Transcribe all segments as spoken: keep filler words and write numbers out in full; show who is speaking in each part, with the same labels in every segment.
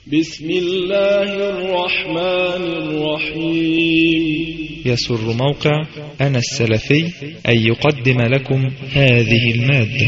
Speaker 1: بسم الله الرحمن الرحيم.
Speaker 2: يسر موقع أنا السلفي أن يقدم لكم هذه المادة.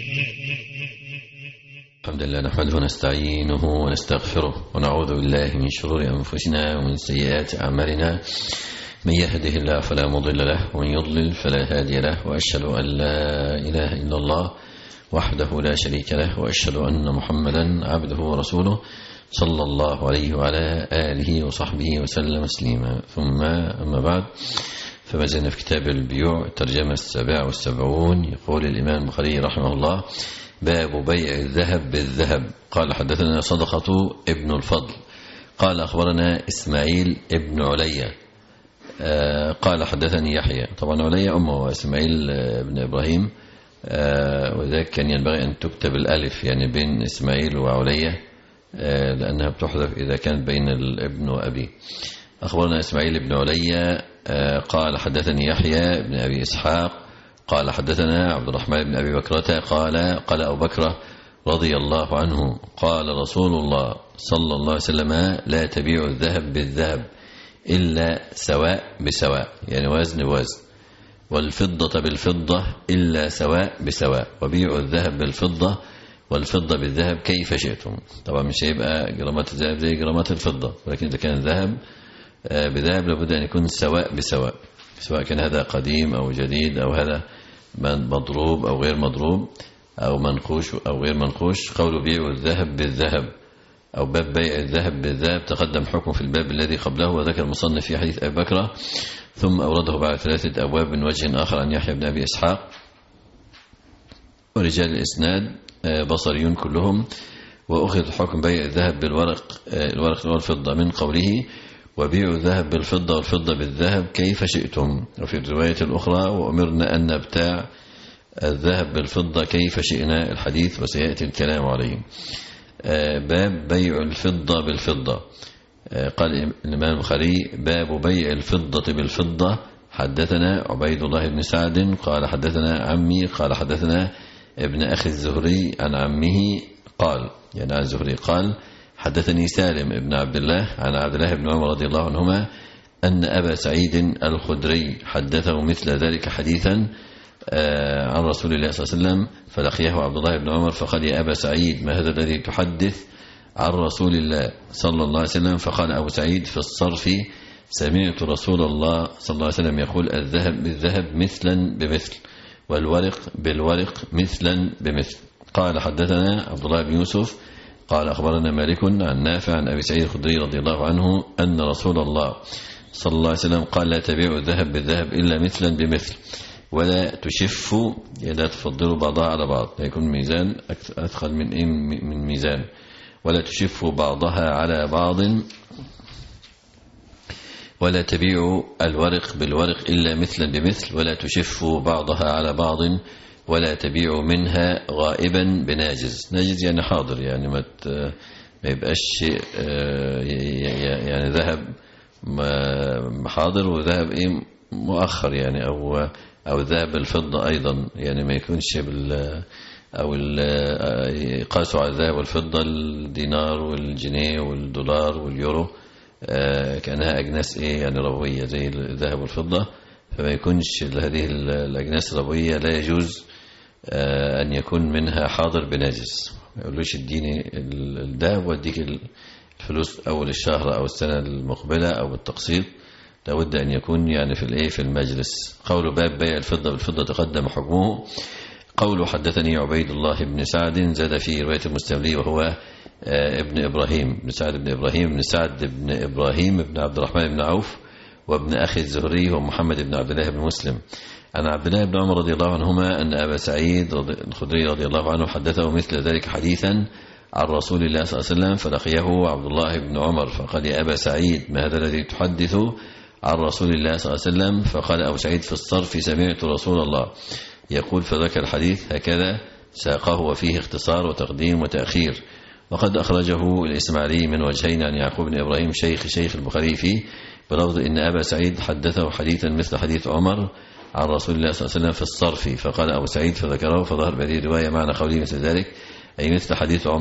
Speaker 3: الحمد لله نحمده ونستعينه ونستغفره ونعوذ بالله من شرور أنفسنا ومن سيئات أعمالنا، من يهده الله فلا مضل له ومن يضلل فلا هادي له، وأشهد أن لا إله إلا الله وحده لا شريك له، وأشهد أن محمدا عبده ورسوله صلى الله عليه وعلى آله وصحبه وسلم تسليما. ثم أما بعد، فما زلنا في كتاب البيوع الترجمة السابعة والسبعون. يقول الإمام البخاري رحمه الله: باب بيع الذهب بالذهب. قال حدثنا صدقة ابن الفضل قال أخبرنا إسماعيل ابن عليا قال حدثني يحيى. طبعا عليا أمه وإسماعيل ابن إبراهيم، وذلك كان ينبغي أن تكتب الألف يعني بين إسماعيل وعليا، لأنها بتحذف إذا كانت بين الابن وأبي. أخبرنا إسماعيل بن عليا قال حدثني يحيى بن أبي إسحاق قال حدثنا عبد الرحمن بن أبي بكرة قال قال أبو بكر رضي الله عنه قال رسول الله صلى الله عليه وسلم: لا تبيع الذهب بالذهب إلا سواء بسواء، يعني وزن بوزن، والفضة بالفضة إلا سواء بسواء، وبيعوا الذهب بالفضة والفضة بالذهب كيف شئتم. طبعا مش هيبقى جرامات الذهب زي جرامات الفضة، ولكن إذا كان ذهب بذهب لابد أن يكون سواء بسواء، سواء كان هذا قديم أو جديد، أو هذا مضروب أو غير مضروب، أو منقوش أو غير منقوش. قول بيع الذهب بالذهب أو باب بيع الذهب بالذهب تقدم حكم في الباب الذي قبله، وذكر المصنف في حديث أبي بكر، ثم أورده بعد ثلاثة أبواب من وجه آخر عن يحيى بن أبي إسحاق. ورجال الإسناد بصريون كلهم. وأخذ حكم بيع الذهب بالورق الورق والفضة من قوله: وبيعوا الذهب بالفضة والفضة بالذهب كيف شئتم. وفي الرواية الأخرى: وأمرنا أن نبتاع الذهب بالفضة كيف شئنا، الحديث وسيأتي الكلام عليه. باب بيع الفضة بالفضة. قال الإمام البخاري: باب بيع الفضة بالفضة. حدثنا عبيد الله بن سعد قال حدثنا عمي قال حدثنا ابن أخي الزهري عن عمه قال، يعني عن الزهري قال: حدثني سالم ابن عبد الله عن عبد الله بن عمر رضي الله عنهما أن أبا سعيد الخدري حدثه مثل ذلك حديثا عن رسول الله صلى الله عليه وسلم، فلقيه عبد الله بن عمر فقال: يا أبا سعيد، ما هذا الذي تحدث عن رسول الله صلى الله عليه وسلم؟ فقال أبو سعيد: في الصرف سمعت رسول الله صلى الله عليه وسلم يقول: الذهب بالذهب مثلا بمثل، والورق بالورق مثلا بمثل. قال حدثنا عبد الله بن يوسف قال أخبرنا مالك عن نافع عن أبي سعيد الخدري رضي الله عنه أن رسول الله صلى الله عليه وسلم قال: لا تبيعوا الذهب بالذهب إلا مثلا بمثل، ولا تشفوا، لا تفضلوا بعضها على بعض، لا يكون ميزان أثقل من إيه من ميزان، ولا تشفوا بعضها على بعض، ولا تبيعوا الورق بالورق إلا مثلا بمثل، ولا تشفوا بعضها على بعض، ولا تبيعوا منها غائبا بناجز. ناجز يعني حاضر، يعني ما ما يبقاش يعني ذهب حاضر وذهب ايه مؤخر، يعني او او ذهب الفضة ايضا، يعني ما يكونش بال او يقاسوا على الذهب والفضة الدينار والجنيه والدولار واليورو كأنها أجناس إيه يعني ربوية زي الذهب والفضة، فما يكونش هذه الأجناس الربوية لا يجوز أن يكون منها حاضر بناجس. ما يقولوش اديني الذهب واديك الفلوس أول الشهر أو السنة المقبلة أو بالتقسيط، لابد أن يكون يعني في الإيه في المجلس. قول باب بيع الفضة بالفضة تقدم حكمه. قوله حدثني عبيد الله بن سعد زاد في رواية المستملي وهو ابن إبراهيم بن سعد بن إبراهيم بن سعد بن إبراهيم بن عبد الرحمن بن عوف وابن أخي الزهري ومحمد بن عبد الله بن مسلم عن عبد الله بن عمر رضي الله عنهما أن أبا سعيد الخدري رضي الله عنه حدثه مثل ذلك حديثا عن رسول الله صلى الله عليه وسلم، فلقيه عبد الله بن عمر فقال: يا أبا سعيد، ما هذا الذي تحدث عن رسول الله صلى الله عليه وسلم؟ فقال أبو سعيد: في الصرف سمعت رسول الله يقول، فذكر الحديث هكذا ساقه وفيه اختصار وتقديم وتأخير. وقد أخرجه الإسماعيلي من وجهين عن يعقوب بن إبراهيم شيخ شيخ البخاري فيه بلفظ إن أبا سعيد حدثه حديثا مثل حديث عمر عن رسول الله صلى الله عليه وسلم في الصرف، فقال أبو سعيد فذكره، فظهر بهذه الرواية معنى قوله مثل ذلك أي مثل حديث عمر.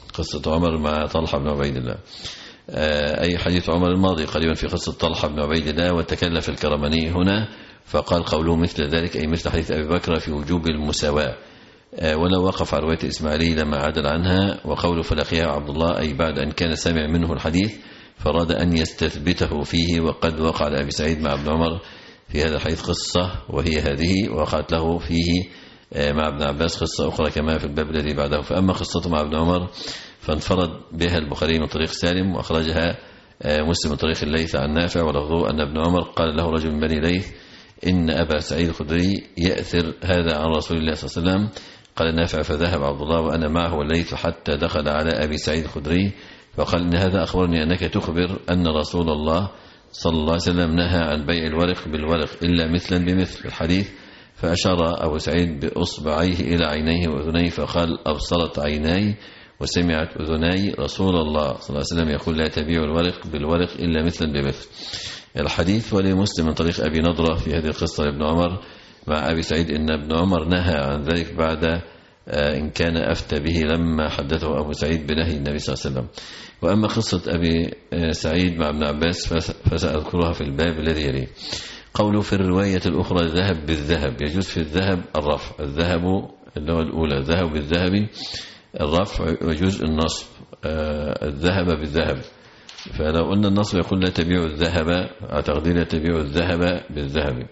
Speaker 3: قصة عمر مع طلحة بن عبيد الله، أي حديث عمر الماضي قريبا في قصة طلحة بن عبيد الله. وتكلف الكرماني هنا فقال قوله مثل ذلك أي مثل حديث أبي بكر في وجوب المساواة، ولو وقف على رواية إسماعيلي لما عدل عنها. وقوله فلقيها عبد الله أي بعد أن كان سمع منه الحديث فراد أن يستثبته فيه. وقد وقع لأبي سعيد مع ابن عمر في هذا الحديث قصة وهي هذه، وقعت له فيه مع ابن عباس قصة أخرى كما في الباب الذي بعده. فأما قصته مع ابن عمر فانفرد بها البخاري من طريق سالم، وأخرجها مسلم من طريق الليث عن نافع، ولفظه أن ابن عمر قال له رجل من بني ليث إن أبا سعيد الخدري يأثر هذا عن رسول الله صلى الله عليه وسلم. قال نافع فذهب عبد الله وأنا معه والليث حتى دخل على أبي سعيد الخدري فقال إن هذا أخبرني أنك تخبر أن رسول الله صلى الله عليه وسلم نهى عن بيع الورق بالورق إلا مثلا بمثل الحديث. فأشار أبو سعيد بأصبعيه إلى عينيه وأذنيه فقال أبصرت عيناي وسمعت أذناي رسول الله صلى الله عليه وسلم يقول لا تبيع الورق بالورق إلا مثلا بمثل الحديث. ولمسلم من طريق أبي نضرة في هذه القصة لابن عمر مع أبي سعيد إن ابن عمر نهى عن ذلك بعد إن كان أفتى به لما حدثه أبو سعيد بنهي النبي صلى الله عليه وسلم. وأما قصة أبي سعيد مع ابن عباس فسأذكرها في الباب الذي يليه. قوله في الرواية الأخرى ذهب بالذهب، يجوز في الذهب الرفع، الذهب اللي هو الأولى ذهب بالذهب الرفع، ويجوز النصب الذهب بالذهب. فلو قلنا النصب يقول لا تبيع الذهب على تقدير لا تبيع الذهب بالذهب.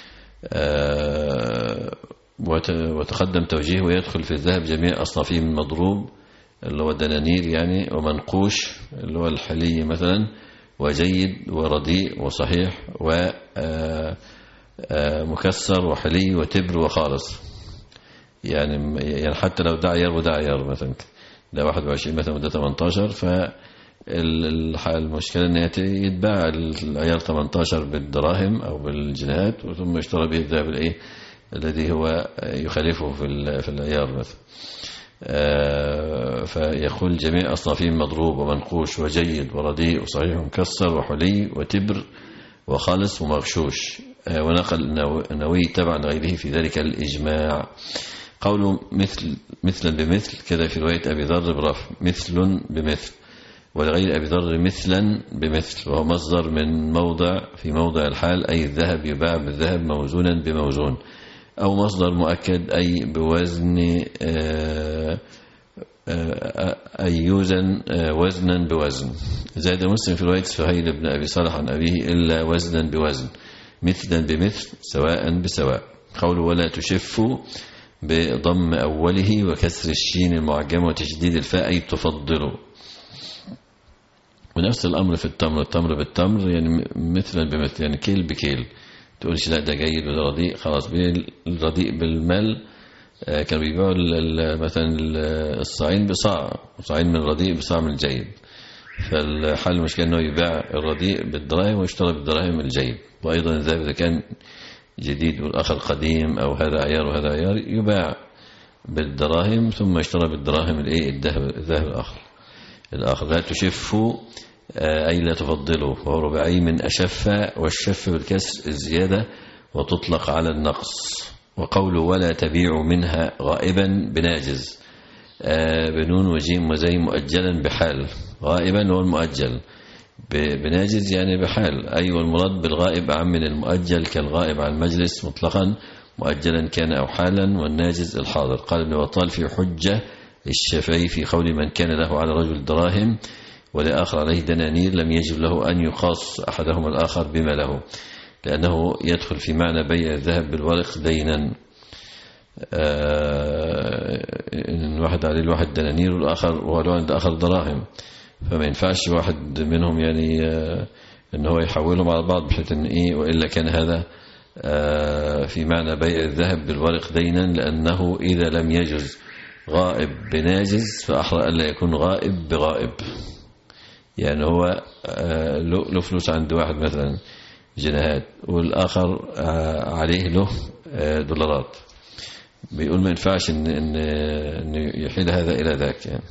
Speaker 3: وتقدم توجيه ويدخل في الذهب جميع أصنافه من مضروب اللي هو الدنانير يعني، ومنقوش اللي هو الحلي مثلا، وجيد ورديء وصحيح ومكسر وحلي وتبر وخالص. يعني يعني حتى لو ده عيار وده عيار مثلا، ده واحد وعشرين مثلا وده ثمانية عشر، فالمشكلة ان يتباع العيار ثمانية عشر بالدراهم او بالجنيهات وثم يشترى به الذهب الايه الذي هو يخالفه في في العيار مثلا. فيقول جميع أصنافه مضروب ومنقوش وجيد ورديء وصحيح ومكسر وحلي وتبر وخالص ومغشوش. ونقل النووي تبع غيره في ذلك الإجماع. قوله مثل مثلا بمثل كذا في رواية أبي ذر برفع مثل بمثل، ولغير أبي ذر مثلا بمثل، وهو مصدر من موضع في موضع الحال أي الذهب يباع بالذهب موزونا بموزون، أو مصدر مؤكد أي بوزن أي يوزن وزنا بوزن. زاد مسلم في رواية سهيل بن أبي صالح عن أبيه إلا وزنا بوزن مثلا بمثل سواء بسواء. قوله ولا تشفوا بضم أوله وكسر الشين المعجمة وتشديد الفاء أي تفضلوا. ونفس الأمر في التمر، التمر بالتمر يعني مثلا بمثل، يعني كيل بكيل، تقولش لا ده جيد وده رديء، خلاص الرديء بالمال. كانوا بيبيعوا مثلا الصاعين بصاع، صاعين من الرديء بصاع من الجيد. فالحل المشكلة انه يباع الرديء بالدراهم ويشترى بالدراهم الجيد. وايضا الذهب اذا كان جديد والاخر قديم او هذا عيار وهذا عيار يباع بالدراهم ثم يشترى بالدراهم الايه الذهب الذهب الاخر الاخر. لا تشفوا أي لا تفضلوا، وهو رباعي من أشف، والشف بالكسر الزيادة وتطلق على النقص. وقوله ولا تبيع منها غائبا بناجز بنون وجيم وزي مؤجلا بحال. غائبا هو المؤجل، بناجز يعني بحال، أي والمراد بالغائب أعم من المؤجل كالغائب عن المجلس مطلقا مؤجلا كان أو حالا، والناجز الحاضر. قال ابن بطال في حجة الشافعي في قول من كان له على رجل دراهم ولآخر عليه دنانير لم يجب له أن يقاص أحدهما الآخر بما له، لأنه يدخل في معنى بيع الذهب بالورق دينا. آه واحد عليه الواحد دنانير والآخر وهو عند آخر دراهم، فما ينفعش واحد منهم يعني آه إن هو يحولهم على بعض بحيث إن إيه، وإلا كان هذا آه في معنى بيع الذهب بالورق دينا، لأنه إذا لم يجز غائب بناجز فأحرى ألا يكون غائب بغائب. يعني هو له فلوس عند واحد مثلا جنيهات والآخر عليه له دولارات، بيقول ما ينفعش إن, إن, إن يحيل هذا إلى ذاك يعني.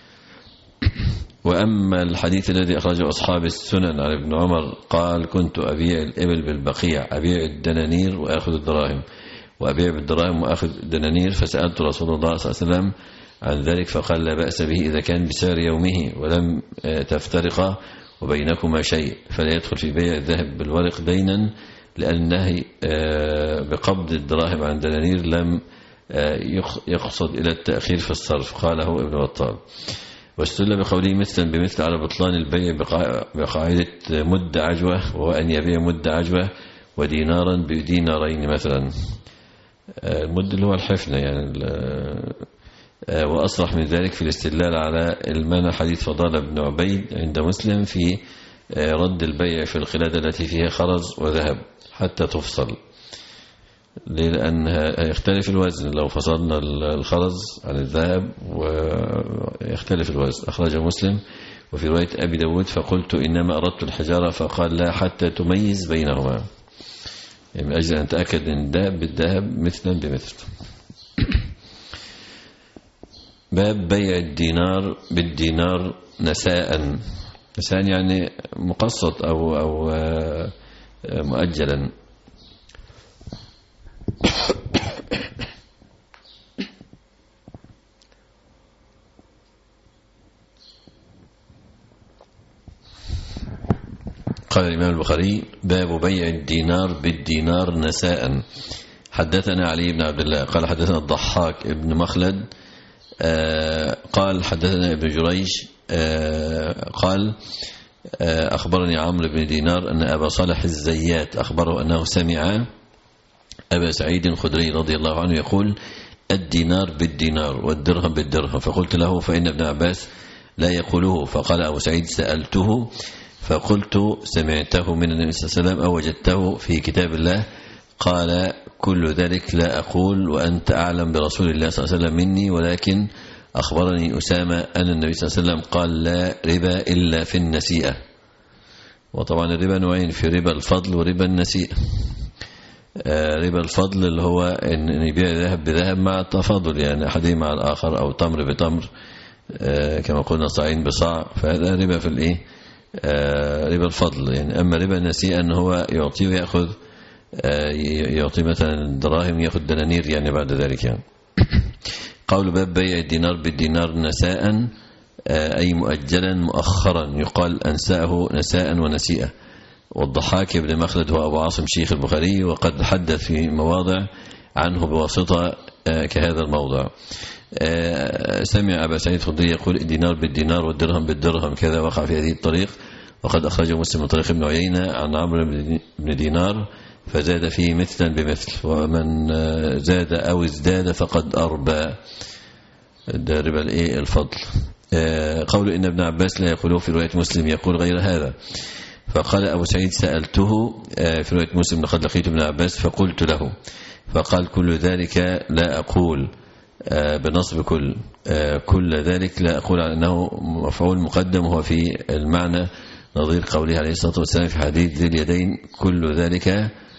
Speaker 3: وأما الحديث الذي أخرجه أصحاب السنن عن ابن عمر قال كنت أبيع الإبل بالبقيع، أبيع الدنانير وأخذ الدراهم، وأبيع بالدراهم وأخذ الدنانير، فسألت رسول الله صلى الله عليه وسلم عن ذلك فقال لا بأس به إذا كان بسعر يومه ولم تفترقا وبينكما شيء، فلا يدخل في بيع الذهب بالورق دينا، لأن النهي بقبض الدراهم عن دنانير لم يقصد إلى التأخير في الصرف. قاله ابن بطال. واستدل بقوله مثلا بمثل على بطلان البيع بقاعدة مد عجوة، وهو أن يبيع مد عجوة ودينارا بدينارين مثلا. المد اللي هو الحفنة يعني. وأصرح من ذلك في الاستدلال على المنع حديث فضالة بن عبيد عند مسلم في رد البيع في القلادة التي فيها خرز وذهب حتى تفصل، لأن يختلف الوزن لو فصلنا الخرز عن الذهب ويختلف الوزن. أخرج مسلم. وفي رواية أبي داود فقلت إنما أردت الحجارة، فقال لا حتى تميز بينهما، يعني من أجل أن تأكد أن الذهب بالذهب مثلا بمثل. باب بيع الدينار بالدينار نساء. نساء يعني مقسط أو, أو مؤجلا. قال الإمام البخاري باب بيع الدينار بالدينار نساء. حدثنا علي بن عبد الله قال حدثنا الضحاك ابن مخلد آه قال حدثنا ابن جريج آه قال آه أخبرني عمرو بن دينار أن أبا صالح الزيات أخبره أنه سمع أبا سعيد الخدري رضي الله عنه يقول الدينار بالدينار والدرهم بالدرهم. فقلت له فإن ابن عباس لا يقوله. فقال أبو سعيد سألته فقلت سمعته من النبي صلى الله عليه وسلم أو وجدته في كتاب الله؟ قال كل ذلك لا أقول وأنت أعلم برسول الله صلى الله عليه وسلم مني، ولكن أخبرني أسامة أن النبي صلى الله عليه وسلم قال لا ربا إلا في النسيئة. وطبعا الربا نوعين، في ربا الفضل وربا النسيئة. ربا الفضل اللي هو أن يبيع ذهب بذهب مع التفاضل، يعني أحدهم مع الآخر، أو تمر بتمر كما قلنا صاعين بصاع، فهذا ربا في الإيه ربا الفضل يعني. أما ربا النسيئة أن هو يعطي ويأخذ، يعطي مثلا دراهم يأخذ دنانير يعني بعد ذلك يعني. قول باب بيع الدينار بالدينار نساء أي مؤجلا مؤخرا، يقال أنساءه نساء ونسيئة. والضحاك بن مخلد هو أبو عاصم شيخ البخاري، وقد حدث في مواضع عنه بواسطة كهذا الموضع. سمع أبا سعيد الخدري يقول الدينار بالدينار والدرهم بالدرهم، كذا وقع في هذه الطريق. وقد أخرجه مسلم من طريق ابن عيينة عن عمرو بن دينار فزاد فيه مثلا بمثل، ومن زاد أو ازداد فقد أربى، ده ربا الإيه الفضل. قول إن ابن عباس لا يقوله في رواية مسلم يقول غير هذا. فقال أبو سعيد سألته في رواية مسلم لقد لقيت ابن عباس فقلت له، فقال كل ذلك لا أقول بنصب كل كل ذلك لا أقول على أنه مفعول مقدم، وهو في المعنى نظير قوله عليه الصلاة والسلام في حديث ذي اليدين كل ذلك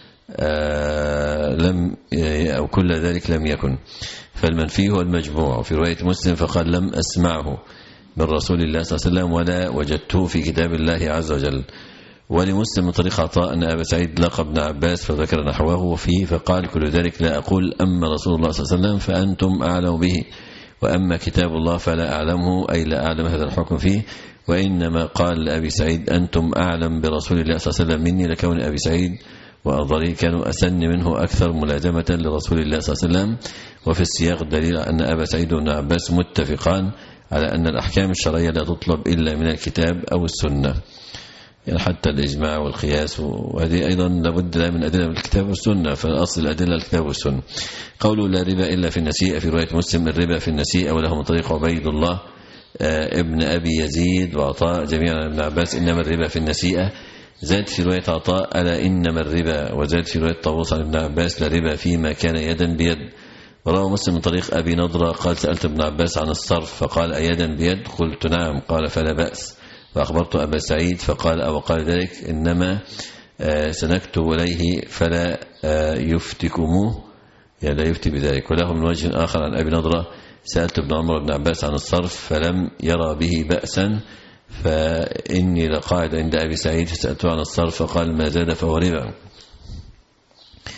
Speaker 3: لم أو كل ذلك لم يكن، فالمنفي هو المجموع. في رواية مسلم فقال لم أسمعه من رسول الله صلى الله عليه وسلم ولا وجدته في كتاب الله عز وجل. ولمسلم من طريق عطاء أن أبا سعيد لقى ابن عباس فذكر نحوه فيه فقال كل ذلك لا أقول، أما رسول الله صلى الله عليه وسلم فأنتم أعلم به، وأما كتاب الله فلا أعلمه، أي لا أعلم هذا الحكم فيه. وإنما قال لأبي سعيد أنتم أعلم برسول الله صلى الله عليه وسلم مني، لكون أبي سعيد وأنظري كانوا أسن منه أكثر ملازمة لرسول الله صلى الله عليه وسلم. وفي السياق دليل أن أبا سعيد وابن عباس متفقان على أن الأحكام الشرعية لا تطلب إلا من الكتاب أو السنة، يعني حتى الإجماع والقياس، وهذه أيضا لابد من أدلة الكتاب والسنة، فالأصل الأدلة الكتاب والسنة. قولوا لا ربا إلا في النسيئة في رواية مسلم الربا في النسيئة، وله من طريق عبيد الله ابن أبي يزيد وعطاء جميعا ابن عباس إنما الربا في النسيئة. زاد في رواية عطاء ألا إنما الربا، وزاد في رواية طاووس عن ابن عباس لا ربا فيما كان يدا بيد. وروى مسلم من طريق أبي نضرة قال سألت ابن عباس عن الصرف فقال أيدا بيد؟ قلت نعم، قال فلا بأس. فأخبرت أبا سعيد فقال أو قال ذلك إنما سنكتب إليه فلا يفتكموه، يعني لا يفتي بذلك. وله من وجه آخر عن أبي نضرة سألت ابن عمر بن عباس عن الصرف فلم يرى به بأسا، فإني لقاعد عند أبي سعيد فسألته عن الصرف فقال ما زاد فهو ربا.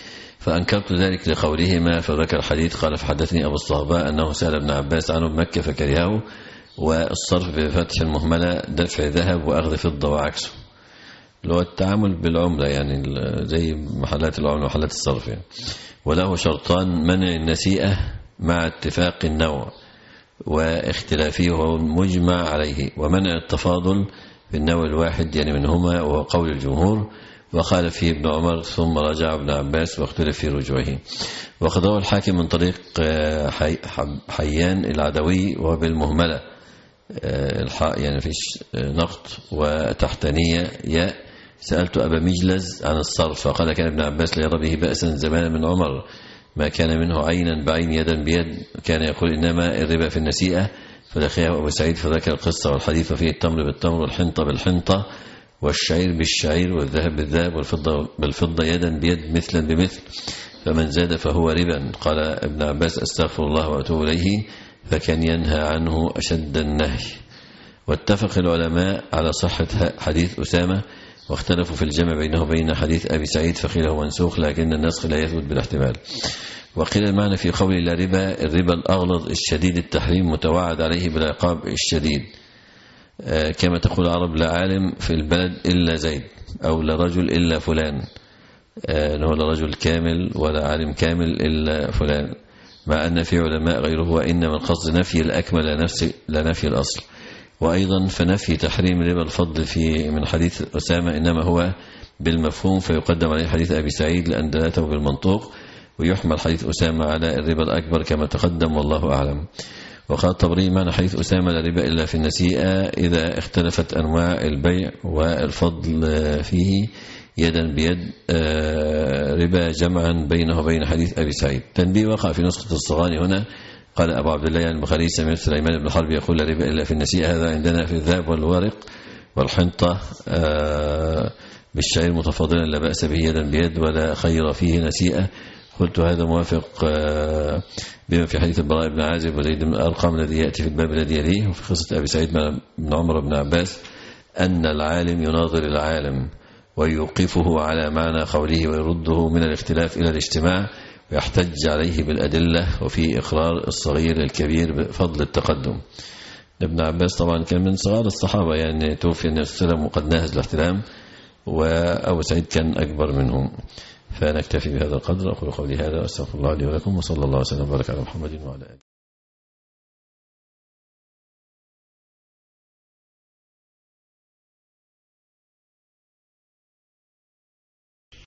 Speaker 3: فأنكرت ذلك لقولهما فذكر الحديث. قال فحدثني أبو الصهباء أنه سأل ابن عباس عنه بمكة فكرهه، والصرف بفتح المهملة دفع ذهب وأخذ فضة وعكسه، اللي هو التعامل بالعملة يعني زي محلات العملة ومحلات الصرف يعني. وله شرطان: منع النسيئة مع اتفاق النوع واختلافه وهو مجمع عليه، ومنع التفاضل في النوع الواحد يعني منهما وهو قول الجمهور، وقال فيه ابن عمر ثم رجع ابن عباس واختلف في رجوعه. وقد روى الحاكم من طريق حي حيان العدوي وبالمهملة الحاء يعني فيش نقط وتحتانية ياء. سألت أبا مجلز عن الصرف فقال كان ابن عباس لا يرى به بأسا زمان من عمر ما كان منه عينا بعين يدا بيد، كان يقول إنما الربا في النسيئة. فلقيه أبو سعيد فذكر القصة والحديث فيه التمر بالتمر والحنطة بالحنطة والشعير بالشعير والذهب بالذهب والفضة بالفضة يدا بيد مثلا بمثل، فمن زاد فهو ربا. قال ابن عباس أستغفر الله وأتوب إليه، فكان ينهى عنه أشد النهي. واتفق العلماء على صحة حديث أسامة، واختلفوا في الجمع بينه وبين حديث أبي سعيد فقيل هو منسوخ، لكن النسخ لا يثبت بالاحتمال. وقيل المعنى في قول لا ربا الربا الأغلظ الشديد التحريم متوعد عليه بالعقاب الشديد، كما تقول العرب لا عالم في البلد إلا زيد، أو لا رجل إلا فلان، أنه لا رجل كامل ولا عالم كامل إلا فلان، مع أن في علماء غيره وإنما القصد نفي الأكمل لا نفي الأصل. وأيضا فنفي تحريم ربا الفضل في من حديث أسامة إنما هو بالمفهوم، فيقدم عليه حديث أبي سعيد لأن دلالته بالمنطوق، ويحمل حديث أسامة على الربا الأكبر كما تقدم والله أعلم. وقال الطبري معنى حديث أسامة لا ربا إلا في النسيئة إذا اختلفت أنواع البيع والفضل فيه يدا بيد ربا جمعا بينه وبين حديث أبي سعيد. تنبيه وقع في نسخة الصغاني هنا. قال أبو عبد الله البخاري سمعت سليمان بن حرب يقول لا ربا إلا في النسيئة، هذا عندنا في الذهب والورق والحنطة بالشعير متفاضلا لا بأس به يدا بيد ولا خير فيه نسيئة. قلت هذا موافق بما في حديث البراء بن عازب وزيد بن أرقم الذي يأتي في الباب الذي يليه، وفي قصة أبي سعيد بن عمر بن عباس أن العالم يناظر العالم ويوقفه على معنى قوله ويرده من الاختلاف إلى الاجتماع ويحتج عليه بالأدلة، وفي إقرار الصغير الكبير بفضل التقدم. ابن عباس طبعا كان من صغار الصحابة يعني توفي النبي صلى الله عليه وسلم وقد ناهز الاحتلام، وأبو سعيد كان أكبر منهم. فنكتفي بهذا القدر. أقول قولي هذا وأستغفر الله لي ولكم، وصلى الله وسلم وبارك على محمد وعلى آله.